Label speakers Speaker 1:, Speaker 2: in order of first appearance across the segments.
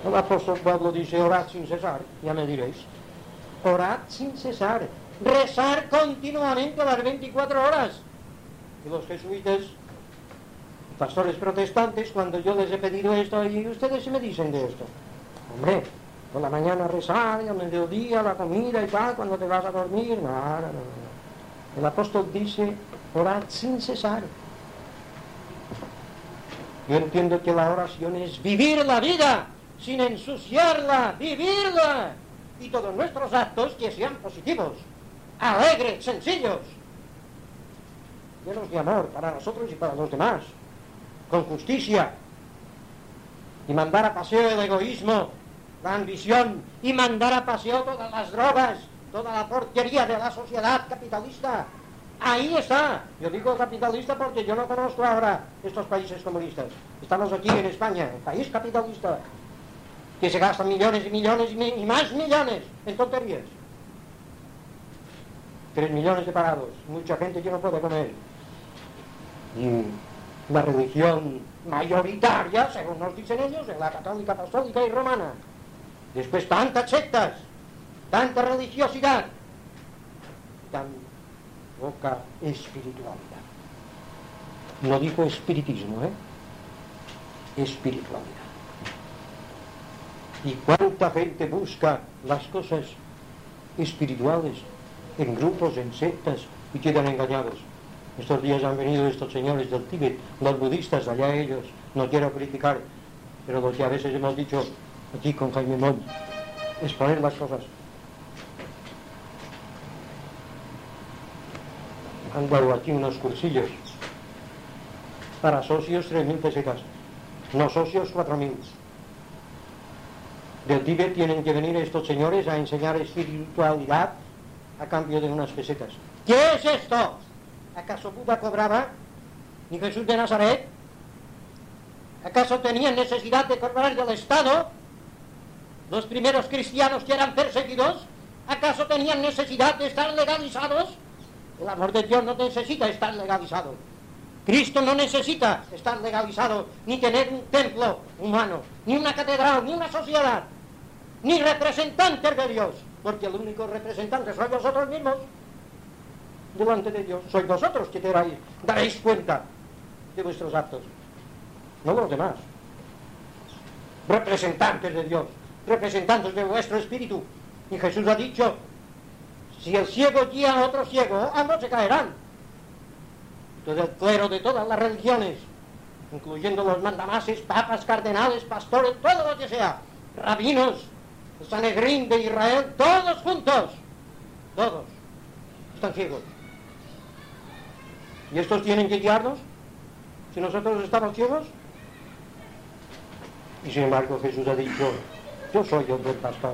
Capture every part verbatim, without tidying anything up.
Speaker 1: El apóstol Pablo dice, orad sin cesar, ya me diréis. Orad sin cesar, rezar continuamente las veinticuatro horas. Y los jesuitas, pastores protestantes, cuando yo les he pedido esto, y ustedes se me dicen de esto. Hombre, por la mañana rezar, y al mediodía la comida y tal, cuando te vas a dormir. No, no, no, no. El apóstol dice, orad sin cesar. Yo entiendo que la oración es vivir la vida, sin ensuciarla, vivirla. Y todos nuestros actos que sean positivos, alegres, sencillos, llenos de amor para nosotros y para los demás, con justicia, y mandar a paseo el egoísmo, la ambición, y mandar a paseo todas las drogas, toda la porquería de la sociedad capitalista. Ahí está. Yo digo capitalista porque yo no conozco ahora estos países comunistas. Estamos aquí en España, un país capitalista, que se gastan millones y millones y, mi, y más millones en tonterías. Tres millones de parados, mucha gente que no puede comer. Y la religión mayoritaria, según nos dicen ellos, es la católica, apostólica y romana. Después tantas sectas, tanta religiosidad, tan poca espiritualidad. No dijo espiritismo, ¿eh? Espiritualidad. Y cuánta gente busca las cosas espirituales en grupos, en sectas, y quedan engañados. Estos días han venido estos señores del Tíbet, los budistas, allá ellos, no quiero criticar, pero lo que a veces hemos dicho aquí con Jaime Moll, exponer las cosas. Han dado aquí unos cursillos para socios, tres mil pesetas, no socios, cuatro mil. Del Tíbet tienen que venir estos señores a enseñar espiritualidad a cambio de unas pesetas. ¿Qué es esto? ¿Acaso Buda cobraba? ¿Ni Jesús de Nazaret? ¿Acaso tenían necesidad de cobrar del Estado? ¿Los primeros cristianos que eran perseguidos? ¿Acaso tenían necesidad de estar legalizados? El amor de Dios no necesita estar legalizado. Cristo no necesita estar legalizado, ni tener un templo humano, ni una catedral, ni una sociedad, ni representantes de Dios, porque el único representante sois vosotros mismos delante de Dios. Sois vosotros que daréis, daréis cuenta de vuestros actos, no los demás. Representantes de Dios, representantes de vuestro espíritu. Y Jesús ha dicho, si el ciego guía a otro ciego, ambos se caerán. Todo el clero de todas las religiones, incluyendo los mandamases, papas, cardenales, pastores, todo lo que sea, rabinos, el Sanedrín de Israel, todos juntos, todos están ciegos. ¿Y estos tienen que guiarnos si nosotros estamos ciegos? Y sin embargo Jesús ha dicho, yo soy el buen pastor.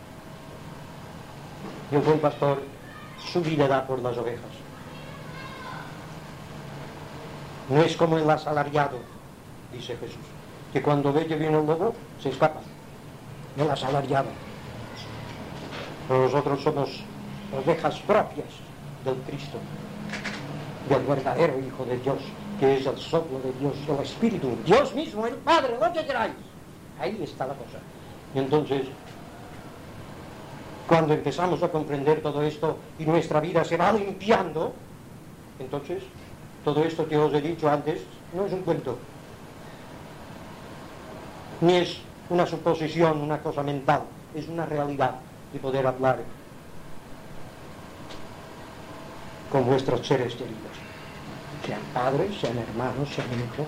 Speaker 1: Y el buen pastor su vida da por las ovejas. No es como el asalariado, dice Jesús, que cuando ve que viene el lobo, se escapa. El asalariado. Pero nosotros somos ovejas propias del Cristo, del verdadero Hijo de Dios, que es el soplo de Dios, el Espíritu, Dios mismo, el Padre, lo que queráis. Ahí está la cosa. Y entonces, cuando empezamos a comprender todo esto y nuestra vida se va limpiando, entonces todo esto que os he dicho antes no es un cuento, ni es una suposición, una cosa mental, es una realidad de poder hablar con vuestros seres queridos, sean padres, sean hermanos, sean hijos.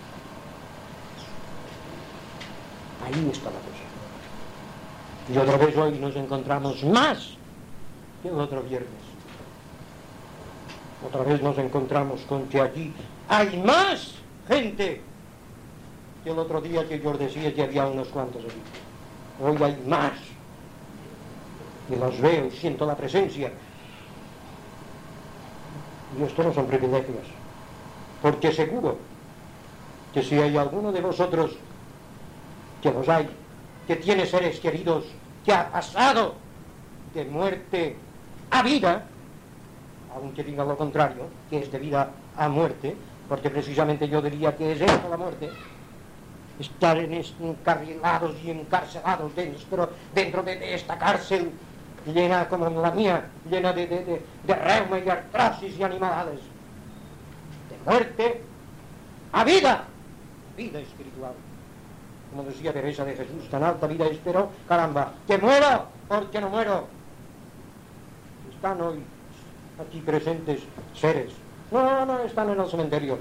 Speaker 1: Ahí está la cosa. Y otra vez hoy nos encontramos más que el otro viernes. Otra vez nos encontramos con que aquí hay más gente que el otro día que yo os decía que había unos cuantos aquí. Hoy hay más. Y los veo y siento la presencia. Y esto no son privilegios. Porque seguro que si hay alguno de vosotros, que los hay, que tiene seres queridos, que ha pasado de muerte a vida, aunque diga lo contrario, que es de vida a muerte, porque precisamente yo diría que es esto la muerte, estar en encarrilados y encarcelados dentro, dentro de, de esta cárcel llena como la mía, llena de, de, de, de reuma y artrosis y animales, de muerte a vida, vida espiritual. Como decía Teresa de Jesús, tan alta vida espero, caramba, que muero porque no muero. Están hoy aquí presentes seres, no, no, están en el cementerio,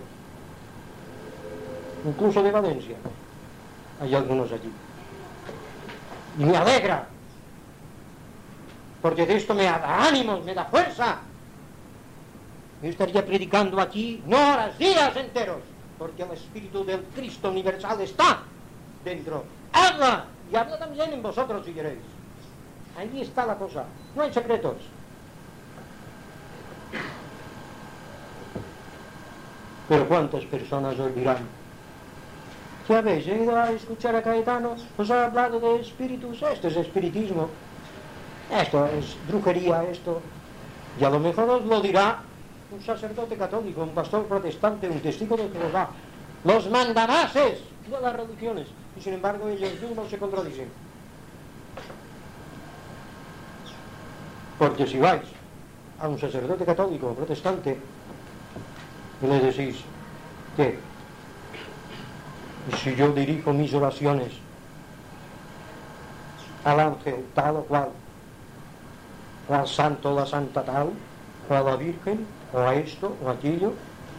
Speaker 1: incluso de Valencia, hay algunos allí. Y me alegra, porque de esto me da ánimos, me da fuerza. Yo estaría predicando aquí, no horas, días enteros, porque el Espíritu del Cristo universal está dentro. Habla, y habla también en vosotros si queréis. Ahí está la cosa, no hay secretos. Pero ¿cuántas personas os dirán? ¿Ya habéis ido a escuchar a Caetano? Os ha hablado de espíritus, esto es espiritismo, esto es brujería, esto. Y a lo mejor os lo dirá un sacerdote católico, un pastor protestante, un testigo de Jehová, los mandamases de las religiones, y sin embargo ellos mismos se contradicen. Porque si vais a un sacerdote católico o protestante y le decís que si yo dirijo mis oraciones al ángel tal o cual, o al santo o la santa tal, o a la Virgen, o a esto o aquello,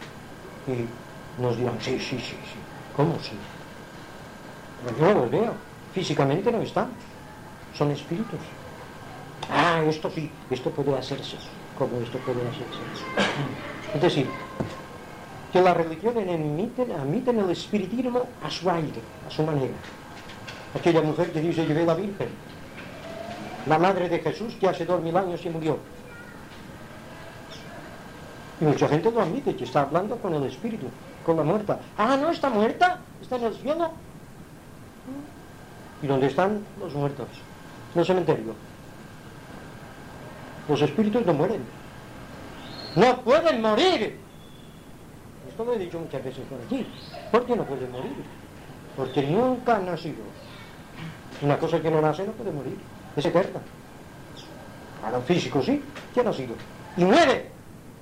Speaker 1: y nos dirán sí, sí, sí, sí. ¿Cómo sí? Pero yo no los veo, físicamente no están, son espíritus. Ah, esto sí, esto puede hacerse, como esto puede hacerse. Es decir, que las religiones admiten, admiten el espiritismo a su aire, a su manera. Aquella mujer que dice, llevé la Virgen, la madre de Jesús que hace dos mil años se murió. Y mucha gente lo admite, que está hablando con el espíritu, con la muerta. Ah, no, está muerta, está en el cielo. ¿Y dónde están los muertos? En el cementerio. Los espíritus no mueren. ¡No pueden morir! Esto lo he dicho muchas veces por aquí. ¿Por qué no pueden morir? Porque nunca han nacido. Una cosa que no nace no puede morir. Es eterna. A lo físico sí, que ha nacido. Y muere.